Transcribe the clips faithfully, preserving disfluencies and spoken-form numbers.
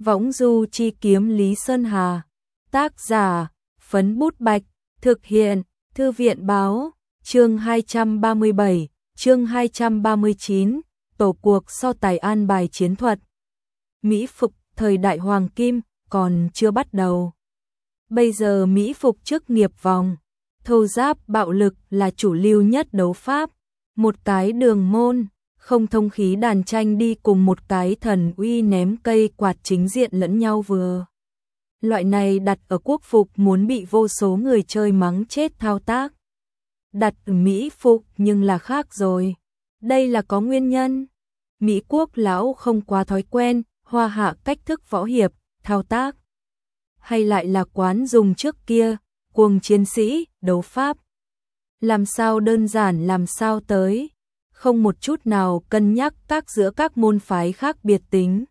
Võng du chi kiếm Lý Sơn Hà. Tác giả, Phấn Bút Bạch. Thực hiện, Thư viện báo. Chương hai trăm ba mươi bảy, chương hai trăm ba mươi chín, tổ cuộc so tài an bài chiến thuật. Mỹ phục thời đại hoàng kim còn chưa bắt đầu. Bây giờ Mỹ phục chức nghiệp vòng, thô giáp bạo lực là chủ lưu nhất đấu pháp. Một cái đường môn, không thông khí đàn tranh đi cùng một cái thần uy ném cây quạt chính diện lẫn nhau vừa. Loại này đặt ở quốc phục muốn bị vô số người chơi mắng chết thao tác. Đặt ở Mỹ phục nhưng là khác rồi. Đây là có nguyên nhân. Mỹ quốc lão không quá thói quen, hoa hạ cách thức võ hiệp, thao tác. Hay lại là quán dùng trước kia, cuồng chiến sĩ, đấu pháp. Làm sao đơn giản làm sao tới. Không một chút nào cân nhắc các giữa các môn phái khác biệt tính.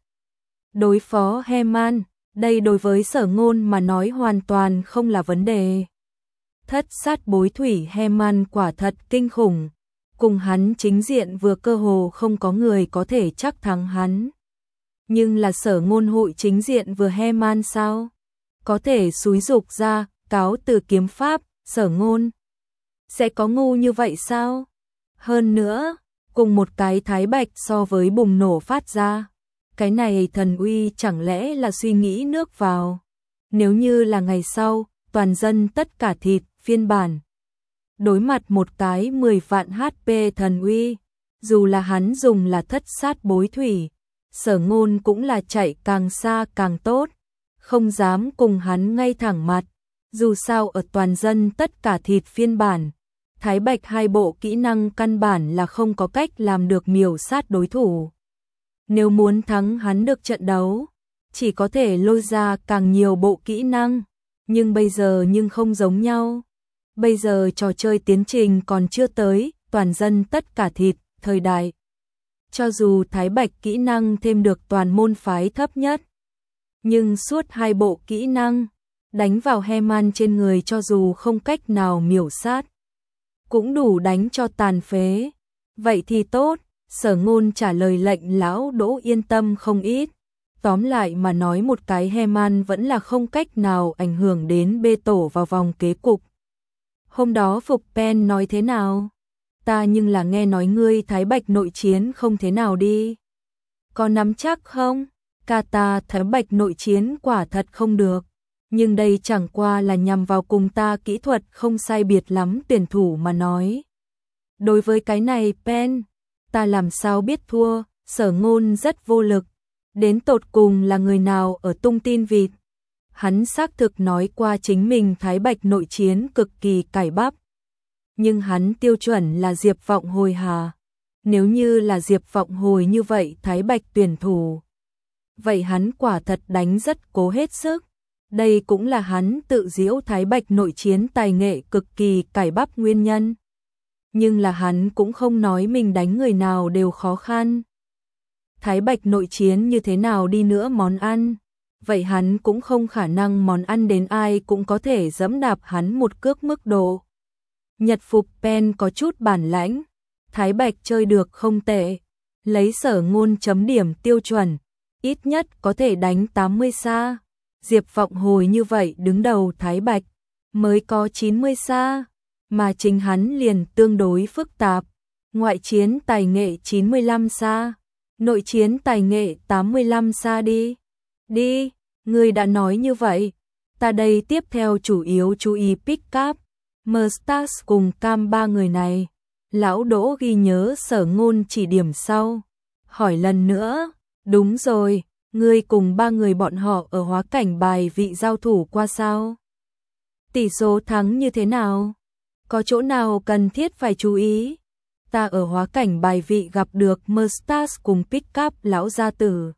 Đối phó He-man, đây đối với Sở Ngôn mà nói hoàn toàn không là vấn đề. Thất sát bối thủy He-man quả thật kinh khủng. Cùng hắn chính diện vừa cơ hồ không có người có thể chắc thắng hắn. Nhưng là Sở Ngôn hội chính diện vừa He-man sao? Có thể xúi dục ra, cáo từ kiếm pháp, Sở Ngôn. Sẽ có ngu như vậy sao? Hơn nữa, cùng một cái thái bạch so với bùng nổ phát ra. Cái này thần uy chẳng lẽ là suy nghĩ nước vào. Nếu như là ngày sau, toàn dân tất cả thịt, phiên bản. Đối mặt một cái mười vạn hát pê thần uy, dù là hắn dùng là thất sát bối thủy, Sở Ngôn cũng là chạy càng xa càng tốt, không dám cùng hắn ngay thẳng mặt. Dù sao ở toàn dân tất cả thịt phiên bản, thái bạch hai bộ kỹ năng căn bản là không có cách làm được miểu sát đối thủ. Nếu muốn thắng hắn được trận đấu, chỉ có thể lôi ra càng nhiều bộ kỹ năng, nhưng bây giờ nhưng không giống nhau. Bây giờ trò chơi tiến trình còn chưa tới, toàn dân tất cả thịt, thời đại. Cho dù thái bạch kỹ năng thêm được toàn môn phái thấp nhất, nhưng suốt hai bộ kỹ năng, đánh vào He-man trên người cho dù không cách nào miểu sát, cũng đủ đánh cho tàn phế. Vậy thì tốt, Sở Ngôn trả lời lệnh lão Đỗ yên tâm không ít. Tóm lại mà nói một cái He-man vẫn là không cách nào ảnh hưởng đến bê tổ vào vòng kế cục. Hôm đó Phục Pen nói thế nào? Ta nhưng là nghe nói ngươi thái bạch nội chiến không thế nào đi. Có nắm chắc không? Kata thái bạch nội chiến quả thật không được. Nhưng đây chẳng qua là nhằm vào cùng ta kỹ thuật không sai biệt lắm tuyển thủ mà nói. Đối với cái này Pen, ta làm sao biết thua, Sở Ngôn rất vô lực. Đến tột cùng là người nào ở tung tin vịt. Hắn xác thực nói qua chính mình thái bạch nội chiến cực kỳ cải bắp. Nhưng hắn tiêu chuẩn là Diệp Vọng Hồi hà. Nếu như là Diệp Vọng Hồi như vậy thái bạch tuyển thủ, vậy hắn quả thật đánh rất cố hết sức. Đây cũng là hắn tự giễu thái bạch nội chiến tài nghệ cực kỳ cải bắp nguyên nhân. Nhưng là hắn cũng không nói mình đánh người nào đều khó khăn. Thái bạch nội chiến như thế nào đi nữa món ăn, vậy hắn cũng không khả năng món ăn đến ai cũng có thể giẫm đạp hắn một cước mức độ. Nhật Phục Pen có chút bản lãnh, thái bạch chơi được không tệ, lấy Sở Ngôn chấm điểm tiêu chuẩn, ít nhất có thể đánh tám mươi xa. Diệp Vọng Hồi như vậy đứng đầu thái bạch, mới có chín mươi xa, mà chính hắn liền tương đối phức tạp. Ngoại chiến tài nghệ chín mươi lăm xa, nội chiến tài nghệ tám mươi lăm xa đi. Đi, người đã nói như vậy, ta đây tiếp theo chủ yếu chú ý pick up, Mustaz cùng Cam ba người này. Lão Đỗ ghi nhớ Sở Ngôn chỉ điểm sau, hỏi lần nữa, đúng rồi. Ngươi cùng ba người bọn họ ở hóa cảnh bài vị giao thủ qua sao? Tỷ số thắng như thế nào? Có chỗ nào cần thiết phải chú ý? Ta ở hóa cảnh bài vị gặp được Mustaz cùng pick up lão gia tử.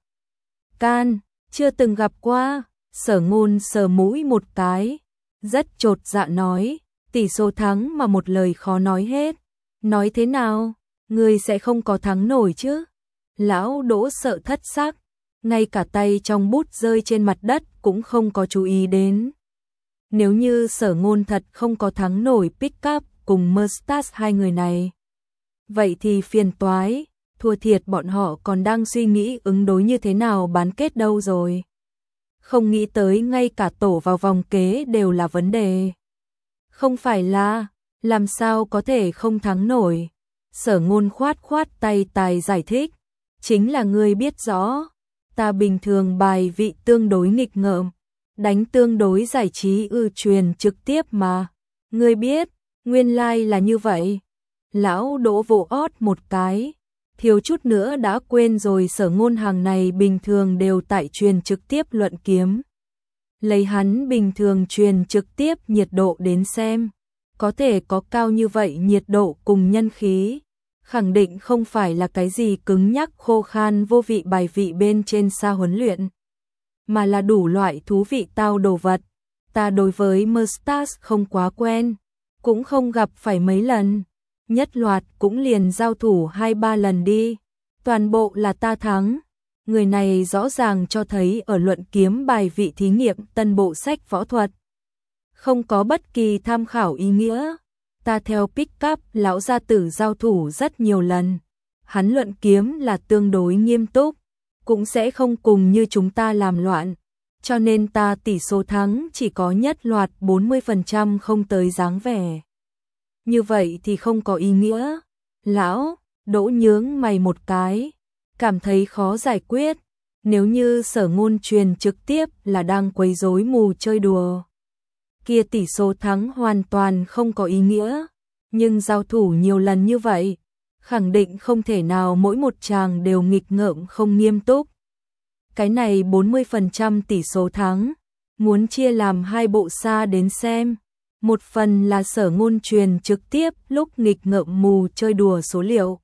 Can, chưa từng gặp qua. Sở Ngôn sờ mũi một cái, rất chột dạ nói, tỷ số thắng mà một lời khó nói hết. Nói thế nào? Ngươi sẽ không có thắng nổi chứ? Lão Đỗ sợ thất sắc. Ngay cả tay trong bút rơi trên mặt đất cũng không có chú ý đến. Nếu như Sở Ngôn thật không có thắng nổi pick up cùng Mustaz hai người này, vậy thì phiền toái, thua thiệt bọn họ còn đang suy nghĩ ứng đối như thế nào bán kết đâu rồi. Không nghĩ tới ngay cả tổ vào vòng kế đều là vấn đề. Không phải là, làm sao có thể không thắng nổi. Sở Ngôn khoát khoát tay tài giải thích. Chính là ngươi biết rõ, ta bình thường bài vị tương đối nghịch ngợm, đánh tương đối giải trí ư truyền trực tiếp mà. Ngươi biết, nguyên lai like là như vậy. Lão Đỗ vỗ ót một cái, thiếu chút nữa đã quên rồi Sở Ngôn hàng này bình thường đều tại truyền trực tiếp luận kiếm. Lấy hắn bình thường truyền trực tiếp nhiệt độ đến xem, có thể có cao như vậy nhiệt độ cùng nhân khí, khẳng định không phải là cái gì cứng nhắc khô khan vô vị bài vị bên trên xa huấn luyện, mà là đủ loại thú vị tao đồ vật. Ta đối với Mustache không quá quen, cũng không gặp phải mấy lần, nhất loạt cũng liền giao thủ hai ba lần đi, toàn bộ là ta thắng. Người này rõ ràng cho thấy ở luận kiếm bài vị thí nghiệm tân bộ sách võ thuật, không có bất kỳ tham khảo ý nghĩa. Ta theo pick up lão gia tử giao thủ rất nhiều lần, hắn luận kiếm là tương đối nghiêm túc, cũng sẽ không cùng như chúng ta làm loạn, cho nên ta tỷ số thắng chỉ có nhất loạt bốn mươi phần trăm không tới dáng vẻ. Như vậy thì không có ý nghĩa. Lão Đỗ nhướng mày một cái, cảm thấy khó giải quyết. Nếu như Sở Ngôn truyền trực tiếp là đang quấy rối mù chơi đùa, kia tỷ số thắng hoàn toàn không có ý nghĩa, nhưng giao thủ nhiều lần như vậy, khẳng định không thể nào mỗi một chàng đều nghịch ngợm không nghiêm túc. Cái này bốn mươi phần trăm tỷ số thắng, muốn chia làm hai bộ xa đến xem. Một phần là Sở Ngôn truyền trực tiếp lúc nghịch ngợm mù chơi đùa số liệu.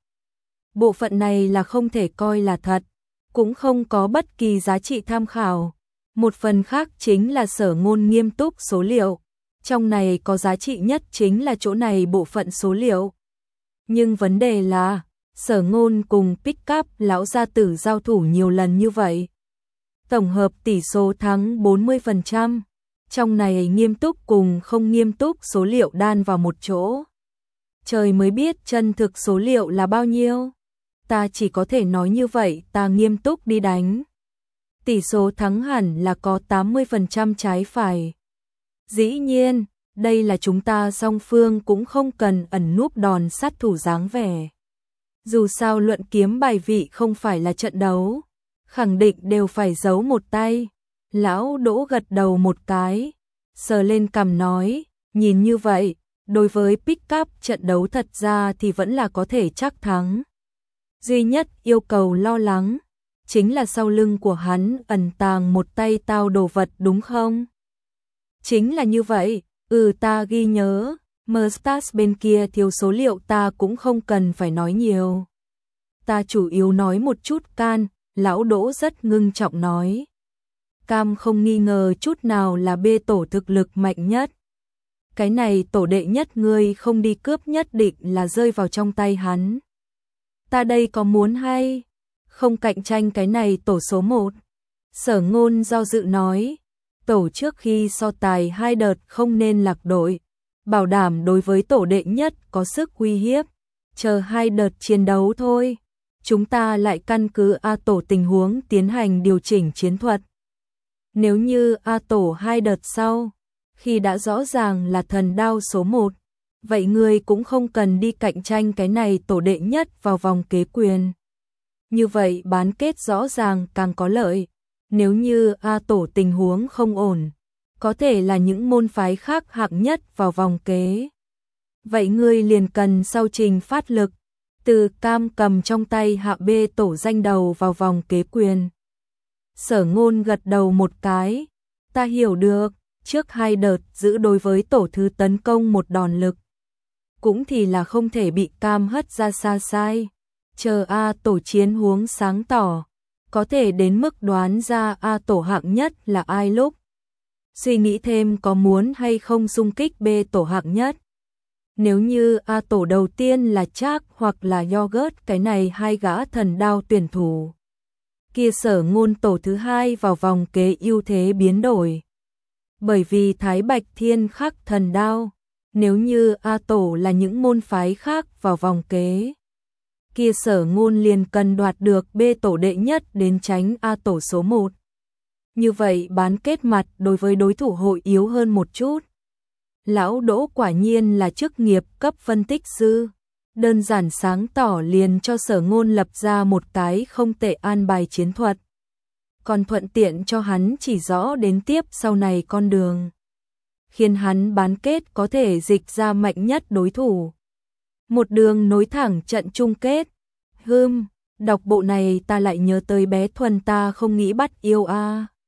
Bộ phận này là không thể coi là thật, cũng không có bất kỳ giá trị tham khảo. Một phần khác chính là Sở Ngôn nghiêm túc số liệu. Trong này có giá trị nhất chính là chỗ này bộ phận số liệu. Nhưng vấn đề là, Sở Ngôn cùng pick up lão gia tử giao thủ nhiều lần như vậy, tổng hợp tỷ số thắng bốn mươi phần trăm. Trong này nghiêm túc cùng không nghiêm túc số liệu đan vào một chỗ. Trời mới biết chân thực số liệu là bao nhiêu. Ta chỉ có thể nói như vậy, ta nghiêm túc đi đánh. Tỷ số thắng hẳn là có tám mươi phần trăm trái phải. Dĩ nhiên, đây là chúng ta song phương cũng không cần ẩn núp đòn sát thủ dáng vẻ. Dù sao luận kiếm bài vị không phải là trận đấu, khẳng định đều phải giấu một tay. Lão Đỗ gật đầu một cái, sờ lên cằm nói, nhìn như vậy, đối với pick up trận đấu thật ra thì vẫn là có thể chắc thắng. Duy nhất yêu cầu lo lắng, chính là sau lưng của hắn ẩn tàng một tay tao đồ vật đúng không? Chính là như vậy, ừ ta ghi nhớ, Mustache bên kia thiếu số liệu ta cũng không cần phải nói nhiều. Ta chủ yếu nói một chút can, Lão Đỗ rất ngưng trọng nói. Cam không nghi ngờ chút nào là bê tổ thực lực mạnh nhất. Cái này tổ đệ nhất ngươi không đi cướp nhất định là rơi vào trong tay hắn. Ta đây có muốn hay không cạnh tranh cái này tổ số một? Sở Ngôn do dự nói, tổ trước khi so tài hai đợt không nên lạc đội, bảo đảm đối với tổ đệ nhất có sức uy hiếp, chờ hai đợt chiến đấu thôi, chúng ta lại căn cứ A tổ tình huống tiến hành điều chỉnh chiến thuật. Nếu như A tổ hai đợt sau, khi đã rõ ràng là thần đao số một, vậy ngươi cũng không cần đi cạnh tranh cái này tổ đệ nhất vào vòng kế quyền. Như vậy bán kết rõ ràng càng có lợi. Nếu như A tổ tình huống không ổn, có thể là những môn phái khác hạng nhất vào vòng kế. Vậy ngươi liền cần sau trình phát lực, từ cam cầm trong tay hạ B tổ danh đầu vào vòng kế quyền. Sở Ngôn gật đầu một cái, ta hiểu được, trước hai đợt giữ đối với tổ thứ tấn công một đòn lực, cũng thì là không thể bị cam hất ra xa sai, chờ A tổ chiến huống sáng tỏ, có thể đến mức đoán ra A tổ hạng nhất là ai lúc. Suy nghĩ thêm có muốn hay không xung kích B tổ hạng nhất. Nếu như A tổ đầu tiên là Trác hoặc là Yogurt cái này hai gã thần đao tuyển thủ, kia Sở Ngôn tổ thứ hai vào vòng kế ưu thế biến đổi. Bởi vì Thái Bạch Thiên khắc thần đao, nếu như A tổ là những môn phái khác vào vòng kế, kia Sở Ngôn liền cần đoạt được B tổ đệ nhất đến tránh A tổ số một. Như vậy bán kết mặt đối với đối thủ hội yếu hơn một chút. Lão Đỗ quả nhiên là chức nghiệp cấp phân tích sư. Đơn giản sáng tỏ liền cho Sở Ngôn lập ra một cái không tệ an bài chiến thuật. Còn thuận tiện cho hắn chỉ rõ đến tiếp sau này con đường. Khiến hắn bán kết có thể dịch ra mạnh nhất đối thủ. Một đường nối thẳng trận chung kết. Hưm, đọc bộ này ta lại nhớ tới bé Thuần ta không nghĩ bắt yêu a.